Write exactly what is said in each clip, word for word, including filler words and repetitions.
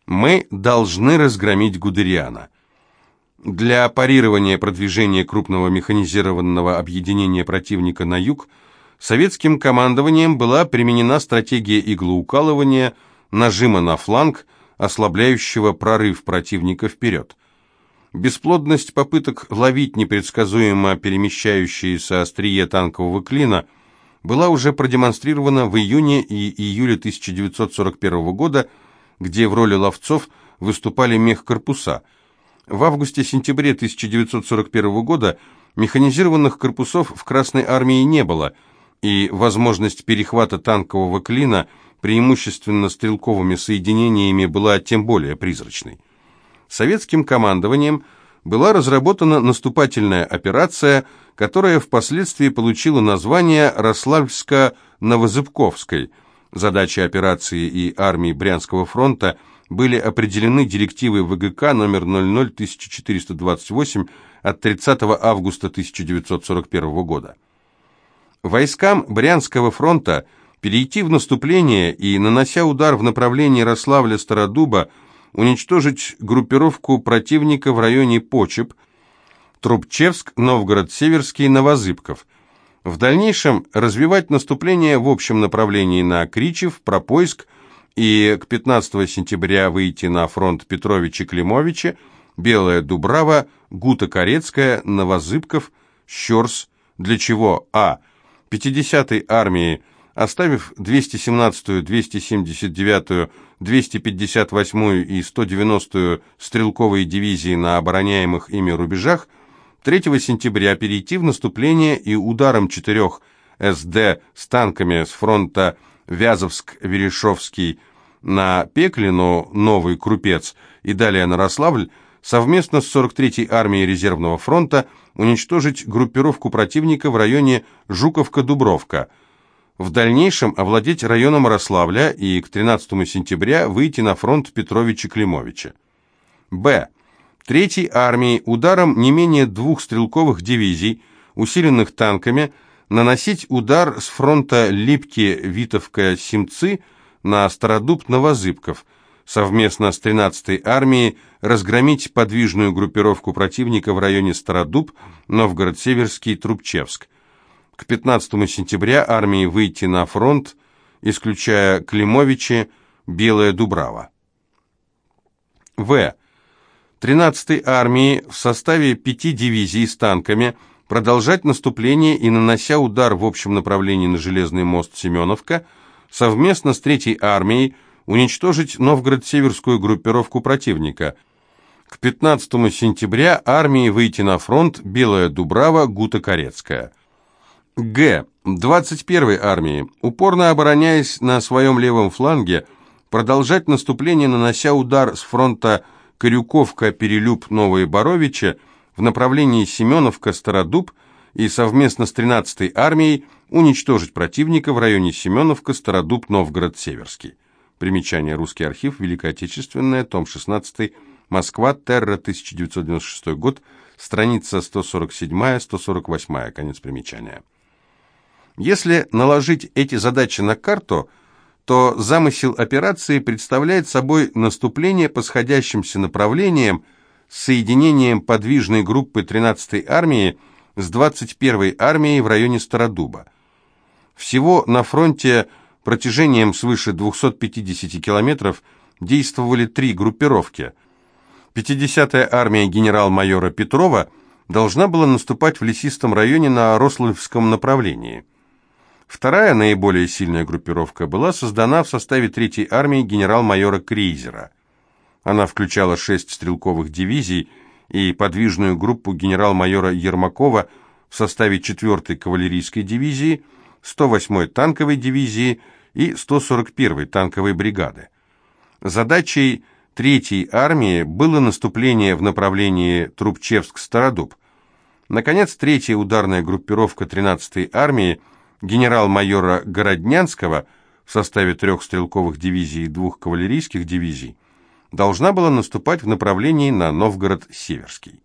Мы должны разгромить Гудериана. Для парирования продвижения крупного механизированного объединения противника на юг советским командованием была применена стратегия иглоукалывания, нажима на фланг, ослабляющего прорыв противника вперед. Бесплодность попыток ловить непредсказуемо перемещающиеся острие танкового клина была уже продемонстрирована в июне и июле тысяча девятьсот сорок первого года, где в роли ловцов выступали мехкорпуса. В августе-сентябре тысяча девятьсот сорок первого года механизированных корпусов в Красной армии не было, и возможность перехвата танкового клина преимущественно стрелковыми соединениями была тем более призрачной. Советским командованием была разработана наступательная операция, которая впоследствии получила название Рославльско-Новозыбковской. Задачи операции и армии Брянского фронта были определены директивой ВГК номер ноль ноль тысяча четыреста двадцать восемь от тридцатого августа тысяча девятьсот сорок первого года. Войскам Брянского фронта перейти в наступление и, нанося удар в направлении Рославля-Стародуба, уничтожить группировку противника в районе Почеп, Трубчевск, Новгород-Северский, Новозыбков. В дальнейшем развивать наступление в общем направлении на Кричев, Пропойск и к пятнадцатого сентября выйти на фронт Петровича-Климовича, Белая Дубрава, Гута-Корецкая, Новозыбков, Щорс, для чего а. пятидесятой армии, оставив двести семнадцатую, двести семьдесят девятую, двести пятьдесят восьмую и сто девяностую стрелковые дивизии на обороняемых ими рубежах, третьего сентября перейти в наступление и ударом четырех СД с танками с фронта Вязовск-Верешовский на Пеклину, Новый Крупец и далее на Рославль, совместно с сорок третьей армией резервного фронта уничтожить группировку противника в районе Жуковка-Дубровка, в дальнейшем овладеть районом Рославля и к тринадцатому сентября выйти на фронт Петровича-Климовича. Б. Третьей армии ударом не менее двух стрелковых дивизий, усиленных танками, наносить удар с фронта Липки-Витовка-Семцы на Стародуб-Новозыбков, совместно с тринадцатой армией разгромить подвижную группировку противника в районе Стародуб, Новгород-Северский, Трубчевск. К пятнадцатому сентября армии выйти на фронт, исключая Климовичи, Белая Дубрава. В. тринадцатой армии в составе пяти дивизий с танками продолжать наступление и, нанося удар в общем направлении на Железный мост Семеновка, совместно с третьей армией уничтожить Новгород-Северскую группировку противника. К пятнадцатому сентября армии выйти на фронт Белая Дубрава, Гута-Корецкая. Г. двадцать первой армии, упорно обороняясь на своем левом фланге, продолжать наступление, нанося удар с фронта Корюковка-Перелюб-Новые Боровичи в направлении Семеновка-Стародуб и совместно с тринадцатой армией уничтожить противника в районе Семеновка-Стародуб-Новгород-Северский. Примечание. Русский архив. Великая Отечественная. Том шестнадцатый. Москва. Терра. тысяча девятьсот девяносто шестой год. Страница сто сорок семь - сто сорок восемь. Конец примечания. Если наложить эти задачи на карту, то замысел операции представляет собой наступление по сходящимся направлениям с соединением подвижной группы тринадцатой армии с двадцать первой армией в районе Стародуба. Всего на фронте протяжением свыше двухсот пятидесяти километров действовали три группировки. пятидесятая армия генерал-майора Петрова должна была наступать в лесистом районе на Рославльском направлении. Вторая, наиболее сильная группировка, была создана в составе третьей армии генерал-майора Крейзера. Она включала шесть стрелковых дивизий и подвижную группу генерал-майора Ермакова в составе четвёртой кавалерийской дивизии, сто восьмой танковой дивизии и сто сорок первой танковой бригады. Задачей третьей армии было наступление в направлении Трубчевск-Стародуб. Наконец, третья ударная группировка тринадцатой армии генерал-майора Городнянского в составе трех стрелковых дивизий и двух кавалерийских дивизий должна была наступать в направлении на Новгород-Северский.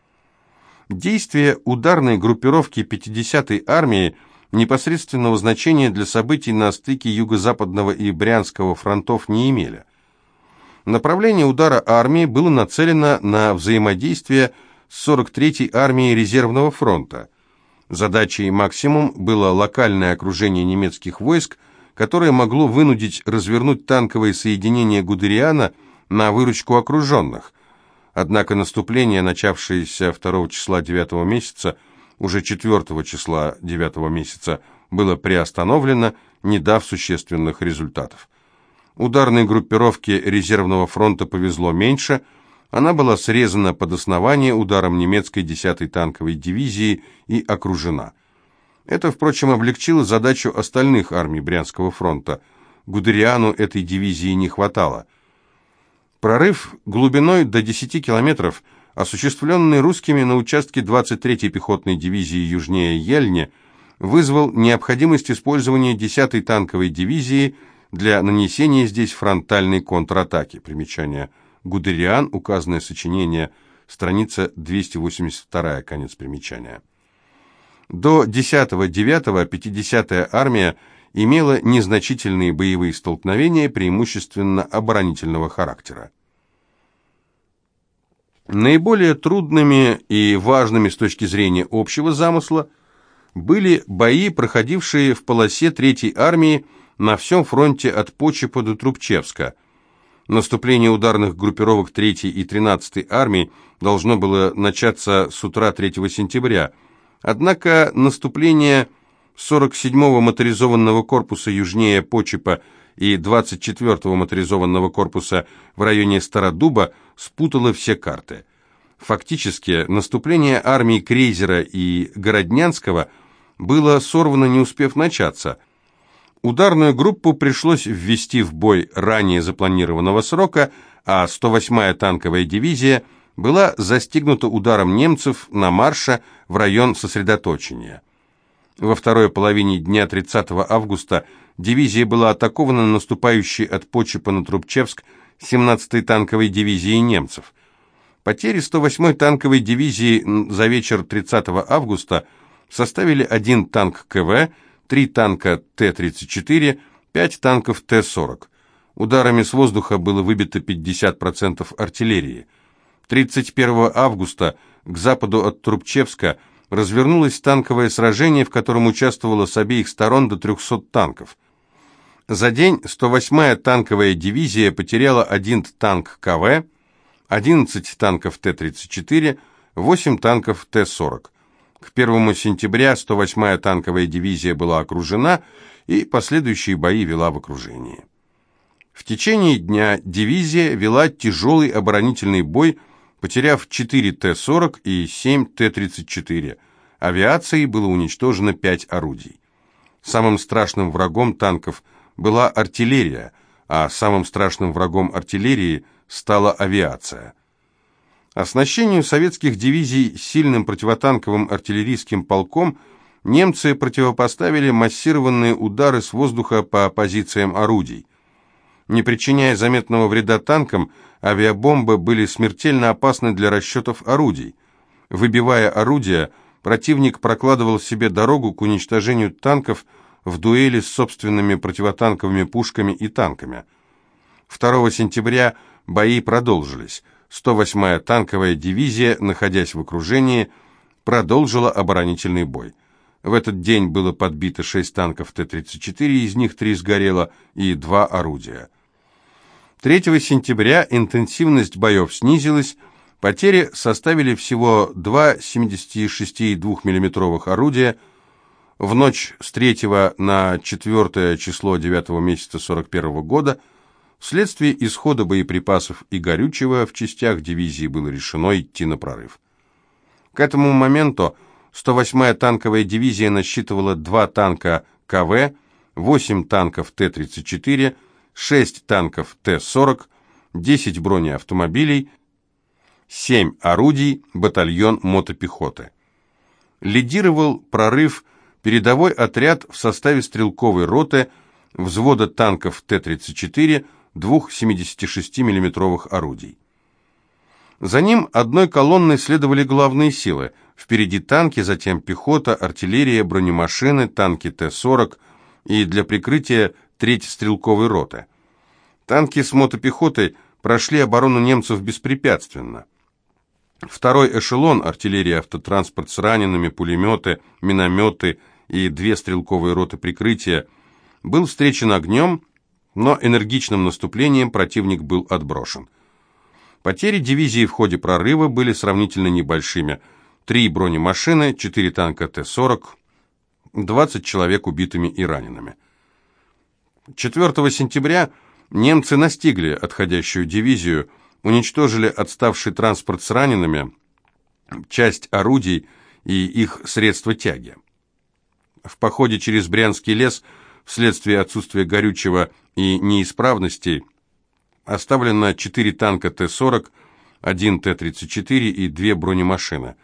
Действия ударной группировки пятидесятой армии непосредственного значения для событий на стыке Юго-Западного и Брянского фронтов не имели. Направление удара армии было нацелено на взаимодействие с сорок третьей армией резервного фронта. Задачей максимум было локальное окружение немецких войск, которое могло вынудить развернуть танковые соединения Гудериана на выручку окруженных. Однако наступление, начавшееся второго числа девятого месяца, уже четвертого числа девятого месяца, было приостановлено, не дав существенных результатов. Ударной группировке резервного фронта повезло меньше, она была срезана под основание ударом немецкой десятой танковой дивизии и окружена. Это, впрочем, облегчило задачу остальных армий Брянского фронта. Гудериану этой дивизии не хватало. Прорыв глубиной до десяти километров, осуществленный русскими на участке двадцать третьей пехотной дивизии южнее Ельни, вызвал необходимость использования десятой танковой дивизии для нанесения здесь фронтальной контратаки. Примечание. Гудериан, указанное сочинение, страница двести восемьдесят два, конец примечания. До десятого девятого пятидесятая армия имела незначительные боевые столкновения, преимущественно оборонительного характера. Наиболее трудными и важными с точки зрения общего замысла были бои, проходившие в полосе третьей армии на всем фронте от Почепа до Трубчевска. Наступление ударных группировок третьей и тринадцатой армий должно было начаться с утра третьего сентября, однако наступление сорок седьмого моторизованного корпуса южнее Почепа и двадцать четвёртого моторизованного корпуса в районе Стародуба спутало все карты. Фактически, наступление армий Крейзера и Городнянского было сорвано, не успев начаться. Ударную группу пришлось ввести в бой ранее запланированного срока, а сто восьмая танковая дивизия была застигнута ударом немцев на марше в район сосредоточения. Во второй половине дня тридцатого августа дивизия была атакована наступающей от Почепа на Трубчевск семнадцатой танковой дивизией немцев. Потери сто восьмой танковой дивизии за вечер тридцатого августа составили один танк КВ, три танка Т тридцать четыре, пять танков Т сорок. Ударами с воздуха было выбито пятьдесят процентов артиллерии. тридцать первого августа к западу от Трубчевска развернулось танковое сражение, в котором участвовало с обеих сторон до трехсот танков. За день сто восьмая танковая дивизия потеряла один танк КВ, одиннадцать танков Т тридцать четыре, восемь танков Т сорок. К первому сентября сто восьмая танковая дивизия была окружена и последующие бои вела в окружении. В течение дня дивизия вела тяжелый оборонительный бой, потеряв четыре Т сорок и семь Т тридцать четыре. Авиацией было уничтожено пять орудий. Самым страшным врагом танков была артиллерия, а самым страшным врагом артиллерии стала авиация. Оснащению советских дивизий сильным противотанковым артиллерийским полком немцы противопоставили массированные удары с воздуха по позициям орудий. Не причиняя заметного вреда танкам, авиабомбы были смертельно опасны для расчетов орудий. Выбивая орудия, противник прокладывал себе дорогу к уничтожению танков в дуэли с собственными противотанковыми пушками и танками. второго сентября бои продолжились. сто восьмая танковая дивизия, находясь в окружении, продолжила оборонительный бой. В этот день было подбито шесть танков Т тридцать четыре, из них три сгорело, и два орудия. третьего сентября интенсивность боев снизилась, потери составили всего два семьдесят шесть и два миллиметровых орудия. В ночь с третьего на четвёртое число девятого месяца сорок первого года вследствие исхода боеприпасов и горючего в частях дивизии было решено идти на прорыв. К этому моменту сто восьмая танковая дивизия насчитывала два танка КВ, восемь танков Т тридцать четыре, шесть танков Т сорок, десять бронеавтомобилей, семь орудий, батальон мотопехоты. Лидировал прорыв передовой отряд в составе стрелковой роты, взвода танков Т тридцать четыре, двух семидесятишестимиллиметровых орудий. За ним одной колонной следовали главные силы. Впереди танки, затем пехота, артиллерия, бронемашины, танки Т сорок и для прикрытия треть стрелковой роты. Танки с мотопехотой прошли оборону немцев беспрепятственно. Второй эшелон, артиллерия, автотранспорт с ранеными, пулеметы, минометы и две стрелковые роты прикрытия, был встречен огнем, но энергичным наступлением противник был отброшен. Потери дивизии в ходе прорыва были сравнительно небольшими. Три бронемашины, четыре танка Т сорок, двадцать человек убитыми и ранеными. четвёртого сентября немцы настигли отходящую дивизию, уничтожили отставший транспорт с ранеными, часть орудий и их средства тяги. В походе через Брянский лес вследствие отсутствия горючего и неисправностей оставлено четыре танка Т сорок, один Т тридцать четыре и две бронемашины.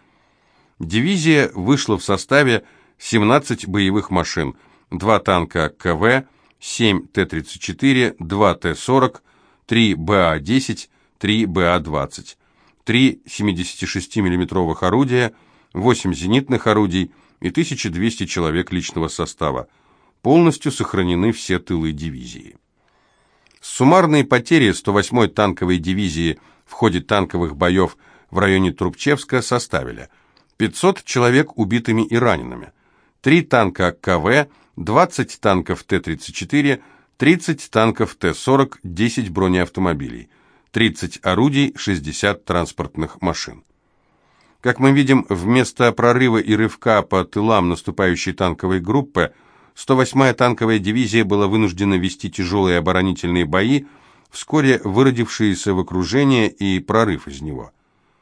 Дивизия вышла в составе семнадцать боевых машин, два танка К В, семь Т тридцать четыре, два Т сорок, три Б А десять, три Б А двадцать, три семидесятишестимиллиметровых орудия, восемь зенитных орудий и тысяча двести человек личного состава. Полностью сохранены все тылы дивизии. Суммарные потери сто восьмой танковой дивизии в ходе танковых боев в районе Трубчевска составили пятьсот человек убитыми и ранеными, три танка К В, двадцать танков Т тридцать четыре, тридцать танков Т сорок, десять бронеавтомобилей, тридцать орудий, шестьдесят транспортных машин. Как мы видим, вместо прорыва и рывка по тылам наступающей танковой группы, сто восьмая танковая дивизия была вынуждена вести тяжелые оборонительные бои, вскоре выродившиеся в окружение и прорыв из него.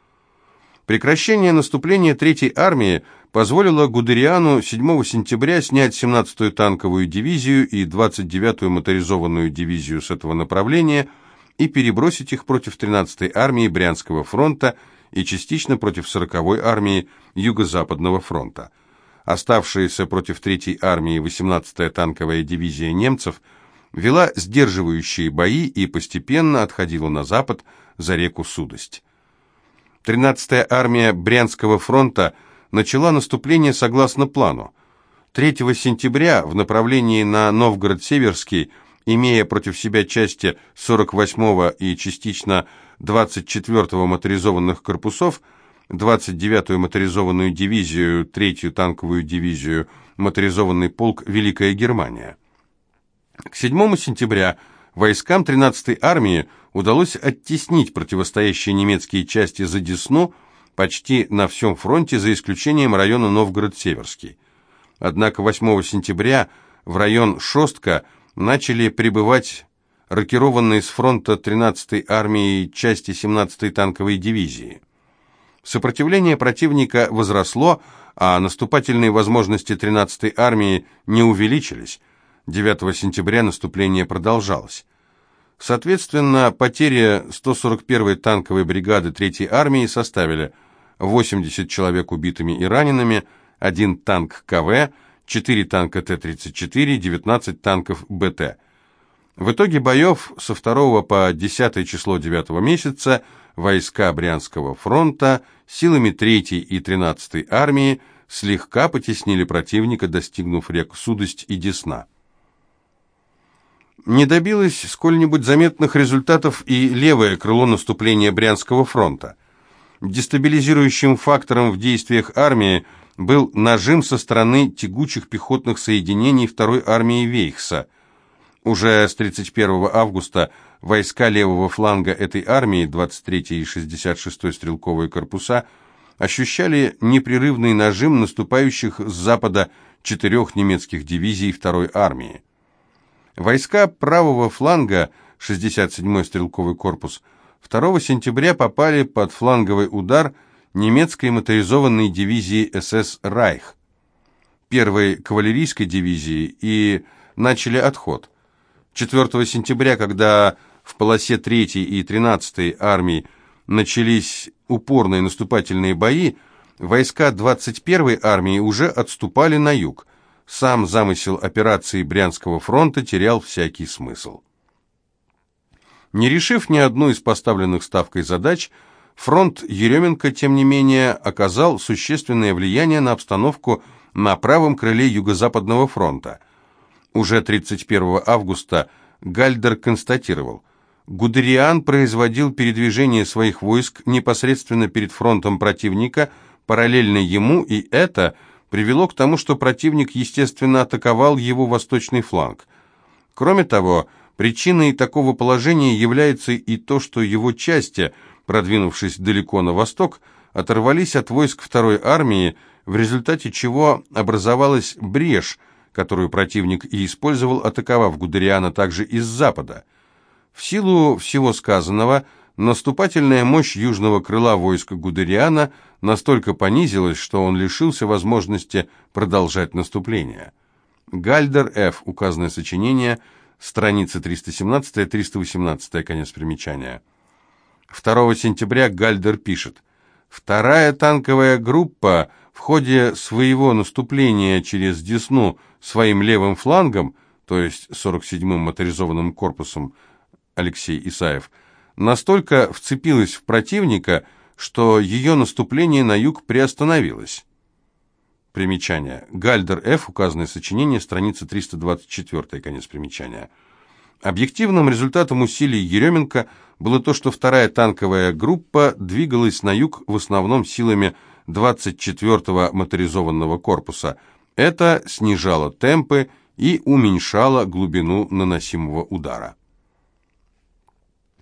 Прекращение наступления Третьей армии позволило Гудериану седьмого сентября снять семнадцатую танковую дивизию и двадцать девятую моторизованную дивизию с этого направления и перебросить их против тринадцатой армии Брянского фронта и частично против сороковой армии Юго-Западного фронта. Оставшаяся против Третьей армии восемнадцатая танковая дивизия немцев вела сдерживающие бои и постепенно отходила на запад за реку Судость. тринадцатая армия Брянского фронта начала наступление согласно плану. третьего сентября в направлении на Новгород-Северский, имея против себя части сорок восьмого и частично двадцать четвёртого моторизованных корпусов, двадцать девятую моторизованную дивизию, третью танковую дивизию, моторизованный полк «Великая Германия». К седьмому сентября войскам тринадцатой армии удалось оттеснить противостоящие немецкие части за Десну почти на всем фронте, за исключением района Новгород-Северский. Однако восьмого сентября в район Шостка начали прибывать рокированные с фронта тринадцатой армии части семнадцатой танковой дивизии. Сопротивление противника возросло, а наступательные возможности тринадцатой армии не увеличились. девятого сентября наступление продолжалось. Соответственно, потери сто сорок первой танковой бригады Третьей армии составили восемьдесят человек убитыми и ранеными, один танк К В, четыре танка Т тридцать четыре, девятнадцать танков Б Т. В итоге боев со второго по десятое число девятого месяца войска Брянского фронта силами третьей и тринадцатой армии слегка потеснили противника, достигнув рек Судость и Десна. Не добилось сколь-нибудь заметных результатов и левое крыло наступления Брянского фронта. Дестабилизирующим фактором в действиях армии был нажим со стороны тягучих пехотных соединений второй армии Вейхса. Уже с тридцать первого августа войска левого фланга этой армии, двадцать третья и шестьдесят шестой стрелковые корпуса, ощущали непрерывный нажим наступающих с запада четырех немецких дивизий второй армии. Войска правого фланга, шестьдесят седьмой стрелковый корпус, второго сентября попали под фланговый удар немецкой моторизованной дивизии С С «Райх», первой кавалерийской дивизии, и начали отход. четвёртого сентября, когда в полосе третьей и тринадцатой армии начались упорные наступательные бои, войска двадцать первой армии уже отступали на юг. Сам замысел операции Брянского фронта терял всякий смысл. Не решив ни одну из поставленных Ставкой задач, фронт Еременко, тем не менее, оказал существенное влияние на обстановку на правом крыле Юго-Западного фронта. Уже тридцать первого августа Гальдер констатировал: Гудериан производил передвижение своих войск непосредственно перед фронтом противника, параллельно ему, и это привело к тому, что противник, естественно, атаковал его восточный фланг. Кроме того, причиной такого положения является и то, что его части, продвинувшись далеко на восток, оторвались от войск второй армии, в результате чего образовалась брешь, которую противник и использовал, атаковав Гудериана также из запада. В силу всего сказанного, наступательная мощь южного крыла войска Гудериана настолько понизилась, что он лишился возможности продолжать наступление. Гальдер Ф. Указанное сочинение, страницы триста семнадцать - триста восемнадцать, конец примечания. второго сентября Гальдер пишет: «Вторая танковая группа в ходе своего наступления через Десну своим левым флангом, то есть сорок седьмым моторизованным корпусом, Алексей Исаев, настолько вцепилась в противника, что ее наступление на юг приостановилось». Примечание. Гальдер Ф. Указанное сочинение, страница триста двадцать четыре, конец примечания. Объективным результатом усилий Еременко было то, что вторая танковая группа двигалась на юг в основном силами двадцать четвёртого моторизованного корпуса. Это снижало темпы и уменьшало глубину наносимого удара.